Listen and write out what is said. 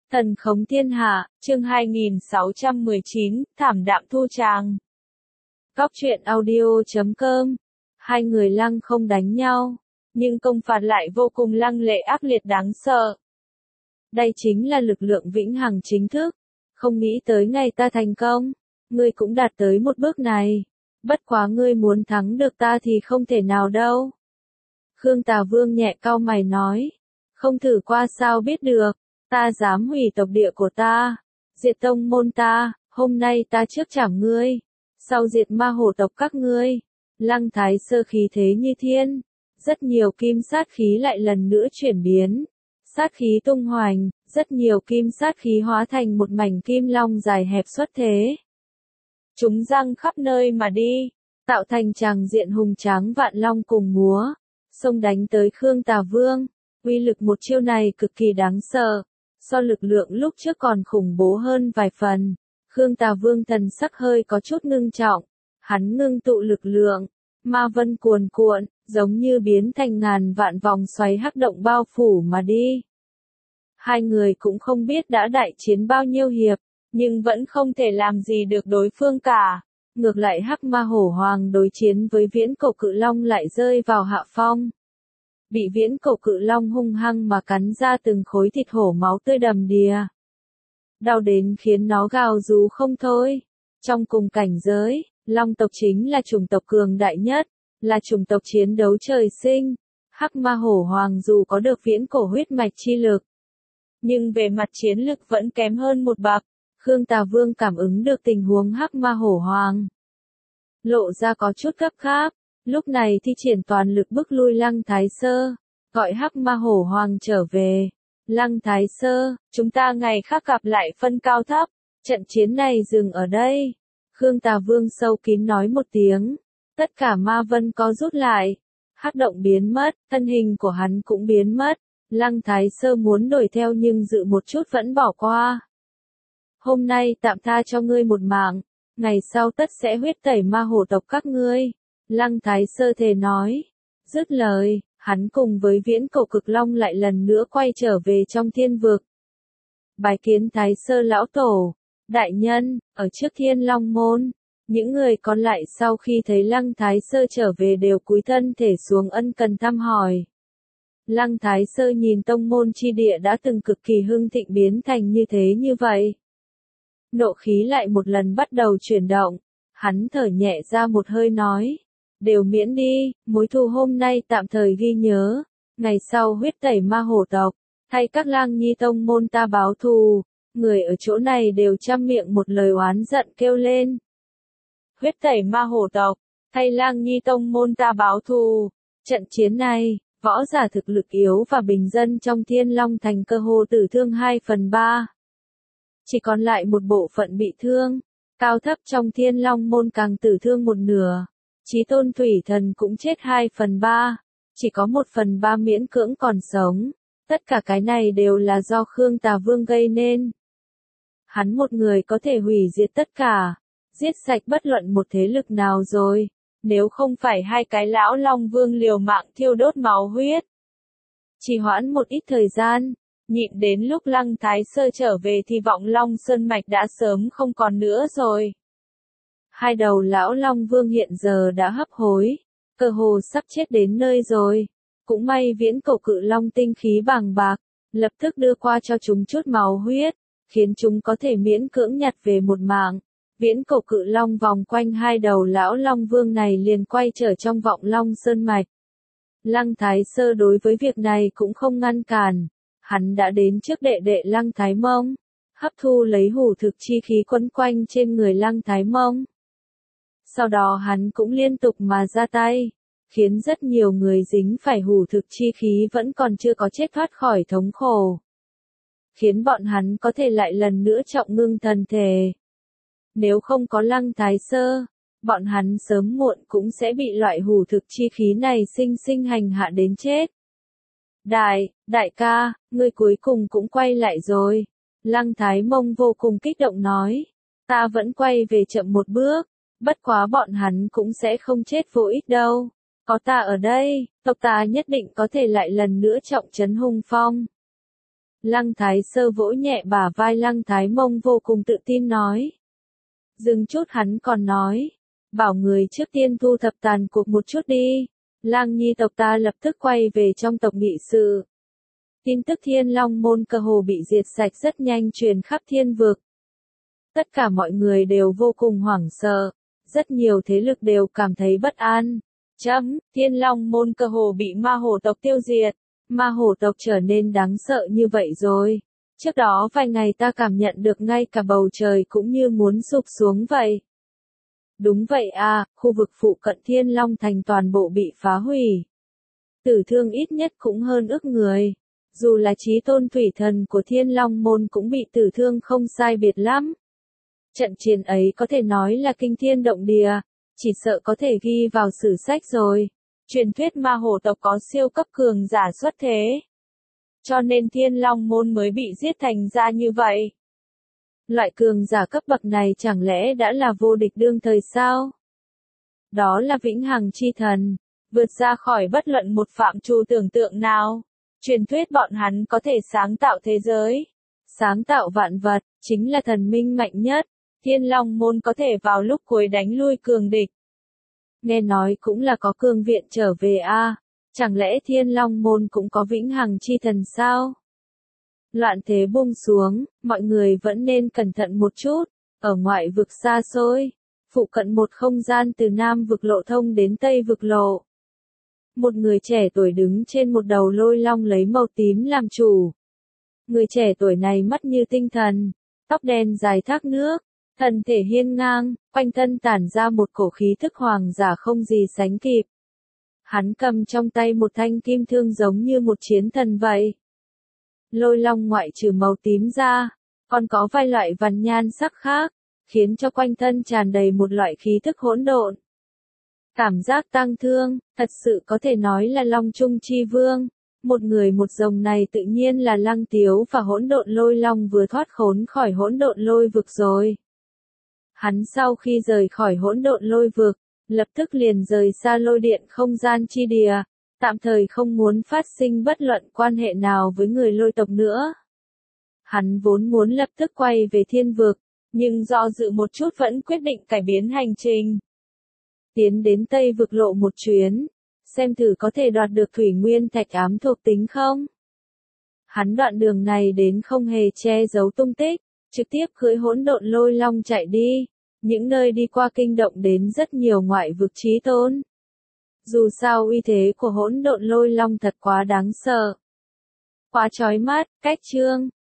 Thần khống thiên hạ, chương 2619, thảm đạm thu tràng. Góc truyện audio.com. Hai người lăng không đánh nhau, nhưng công phạt lại vô cùng lăng lệ ác liệt đáng sợ. Đây chính là lực lượng vĩnh hằng chính thức. Không nghĩ tới ngày ta thành công, ngươi cũng đạt tới một bước này. Bất quá ngươi muốn thắng được ta thì không thể nào đâu. Khương Tà Vương nhẹ cau mày nói. Không thử qua sao biết được. Ta dám hủy tộc địa của ta, diệt tông môn ta, hôm nay ta trước trảm ngươi, sau diệt ma hổ tộc các ngươi. Lăng Thái Sơ khí thế như thiên, rất nhiều kim sát khí lại lần nữa chuyển biến, sát khí tung hoành, rất nhiều kim sát khí hóa thành một mảnh kim long dài hẹp xuất thế. Chúng giăng khắp nơi mà đi, tạo thành tràng diện hùng tráng vạn long cùng múa, xông đánh tới Khương Tà Vương. Uy lực một chiêu này cực kỳ đáng sợ. So lực lượng lúc trước còn khủng bố hơn vài phần, Khương Tà Vương thần sắc hơi có chút ngưng trọng, hắn ngưng tụ lực lượng, ma vân cuồn cuộn, giống như biến thành ngàn vạn vòng xoáy hắc động bao phủ mà đi. Hai người cũng không biết đã đại chiến bao nhiêu hiệp, nhưng vẫn không thể làm gì được đối phương cả. Ngược lại hắc ma hổ hoàng đối chiến với viễn cổ cự long lại rơi vào hạ phong. Bị viễn cổ cự long hung hăng mà cắn ra từng khối thịt hổ máu tươi đầm đìa. Đau đến khiến nó gào rú không thôi. Trong cùng cảnh giới, long tộc chính là chủng tộc cường đại nhất, là chủng tộc chiến đấu trời sinh. Hắc ma hổ hoàng dù có được viễn cổ huyết mạch chi lực, nhưng về mặt chiến lực vẫn kém hơn một bậc. Khương Tà Vương cảm ứng được tình huống hắc ma hổ hoàng, lộ ra có chút gấp gáp. Lúc này thi triển toàn lực bức lui Lăng Thái Sơ, gọi hắc ma hổ hoàng trở về. Lăng Thái Sơ, chúng ta ngày khác gặp lại phân cao thấp, trận chiến này dừng ở đây. Khương Tà Vương sâu kín nói một tiếng, tất cả ma vân có rút lại, hắc động biến mất, thân hình của hắn cũng biến mất. Lăng Thái Sơ muốn đuổi theo nhưng dự một chút vẫn bỏ qua. Hôm nay tạm tha cho ngươi một mạng, ngày sau tất sẽ huyết tẩy ma hổ tộc các ngươi. Lăng Thái Sơ thề nói. Dứt lời, hắn cùng với viễn cổ cực long lại lần nữa quay trở về trong thiên vực. Bái kiến Thái Sơ lão tổ, đại nhân, ở trước Thiên Long môn. Những người còn lại sau khi thấy Lăng Thái Sơ trở về đều cúi thân thể xuống ân cần thăm hỏi. Lăng Thái Sơ nhìn tông môn chi địa đã từng cực kỳ hưng thịnh biến thành như thế như vậy. Nộ khí lại một lần bắt đầu chuyển động, hắn thở nhẹ ra một hơi nói. Đều miễn đi, mối thù hôm nay tạm thời ghi nhớ, ngày sau huyết tẩy ma hổ tộc, thay các lang nhi tông môn ta báo thù. Người ở chỗ này đều trăm miệng một lời oán giận kêu lên. Huyết tẩy ma hổ tộc, thay lang nhi tông môn ta báo thù. Trận chiến này, võ giả thực lực yếu và bình dân trong Thiên Long Thành cơ hồ tử thương 2/3. Chỉ còn lại một bộ phận bị thương, cao thấp trong Thiên Long môn càng tử thương một nửa. Chí tôn thủy thần cũng chết 2/3, chỉ có 1/3 miễn cưỡng còn sống. Tất cả cái này đều là do Khương Tà Vương gây nên. Hắn một người có thể hủy diệt tất cả, giết sạch bất luận một thế lực nào rồi, nếu không phải hai cái lão long vương liều mạng thiêu đốt máu huyết. Chỉ hoãn một ít thời gian, nhịn đến lúc Lăng Thái Sơ trở về thì vọng Long Sơn Mạch đã sớm không còn nữa rồi. Hai đầu lão long vương hiện giờ đã hấp hối, cơ hồ sắp chết đến nơi rồi. Cũng may viễn cổ cự long tinh khí bàng bạc, lập tức đưa qua cho chúng chút máu huyết, khiến chúng có thể miễn cưỡng nhặt về một mạng. Viễn cổ cự long vòng quanh hai đầu lão long vương này liền quay trở trong vọng Long Sơn Mạch. Lăng Thái Sơ đối với việc này cũng không ngăn cản, hắn đã đến trước đệ đệ Lăng Thái Mông, hấp thu lấy hủ thực chi khí quấn quanh trên người Lăng Thái Mông. Sau đó hắn cũng liên tục mà ra tay, khiến rất nhiều người dính phải hủ thực chi khí vẫn còn chưa có chết thoát khỏi thống khổ. Khiến bọn hắn có thể lại lần nữa trọng ngưng thần thể. Nếu không có Lăng Thái Sơ, bọn hắn sớm muộn cũng sẽ bị loại hủ thực chi khí này sinh sinh hành hạ đến chết. Đại ca, ngươi cuối cùng cũng quay lại rồi. Lăng Thái Mông vô cùng kích động nói. Ta vẫn quay về chậm một bước. Bất quá bọn hắn cũng sẽ không chết vô ích đâu. Có ta ở đây, tộc ta nhất định có thể lại lần nữa trọng trấn hung phong. Lăng Thái Sơ vỗ nhẹ bả vai Lăng Thái Mông vô cùng tự tin nói. Dừng chút hắn còn nói. Bảo người trước tiên thu thập tàn cuộc một chút đi. Lang Nhi tộc ta lập tức quay về trong tộc nghị sự. Tin tức Thiên Long môn cơ hồ bị diệt sạch rất nhanh truyền khắp thiên vực. Tất cả mọi người đều vô cùng hoảng sợ. Rất nhiều thế lực đều cảm thấy bất an. Thiên Long môn cơ hồ bị ma hổ tộc tiêu diệt. Ma hổ tộc trở nên đáng sợ như vậy rồi. Trước đó vài ngày ta cảm nhận được ngay cả bầu trời cũng như muốn sụp xuống vậy. Đúng vậy à, khu vực phụ cận Thiên Long Thành toàn bộ bị phá hủy. Tử thương ít nhất cũng hơn ức người. Dù là chí tôn thủy thần của Thiên Long môn cũng bị tử thương không sai biệt lắm. Trận chiến ấy có thể nói là kinh thiên động địa, chỉ sợ có thể ghi vào sử sách rồi. Truyền thuyết ma hổ tộc có siêu cấp cường giả xuất thế. Cho nên Thiên Long môn mới bị giết thành ra như vậy. Loại cường giả cấp bậc này chẳng lẽ đã là vô địch đương thời sao? Đó là vĩnh hằng chi thần, vượt ra khỏi bất luận một phạm trù tưởng tượng nào. Truyền thuyết bọn hắn có thể sáng tạo thế giới, sáng tạo vạn vật, chính là thần minh mạnh nhất. Thiên Long môn có thể vào lúc cuối đánh lui cường địch. Nghe nói cũng là có cương viện trở về a. Chẳng lẽ Thiên Long môn cũng có vĩnh hằng chi thần sao? Loạn thế buông xuống, mọi người vẫn nên cẩn thận một chút. Ở ngoại vực xa xôi, phụ cận một không gian từ Nam vực lộ thông đến Tây vực lộ. Một người trẻ tuổi đứng trên một đầu lôi long lấy màu tím làm chủ. Người trẻ tuổi này mắt như tinh thần, tóc đen dài thác nước, thân thể hiên ngang, quanh thân tản ra một cổ khí thức hoàng giả không gì sánh kịp. Hắn cầm trong tay một thanh kim thương giống như một chiến thần vậy. Lôi long ngoại trừ màu tím ra, còn có vài loại vằn nhan sắc khác, khiến cho quanh thân tràn đầy một loại khí thức hỗn độn. Cảm giác tang thương, thật sự có thể nói là Long Trung Chi Vương. Một người một rồng này tự nhiên là Lăng Tiếu và hỗn độn lôi long vừa thoát khốn khỏi hỗn độn lôi vực rồi. Hắn sau khi rời khỏi hỗn độn lôi vực, lập tức liền rời xa lôi điện không gian chi địa, tạm thời không muốn phát sinh bất luận quan hệ nào với người lôi tộc nữa. Hắn vốn muốn lập tức quay về thiên vực, nhưng do dự một chút vẫn quyết định cải biến hành trình. Tiến đến Tây vực lộ một chuyến, xem thử có thể đoạt được thủy nguyên thạch ám thuộc tính không. Hắn đoạn đường này đến không hề che giấu tung tích, trực tiếp cưỡi hỗn độn lôi long chạy đi, những nơi đi qua kinh động đến rất nhiều ngoại vực chí tôn. Dù sao uy thế của hỗn độn lôi long thật quá đáng sợ. Quá chói mắt, cách chương.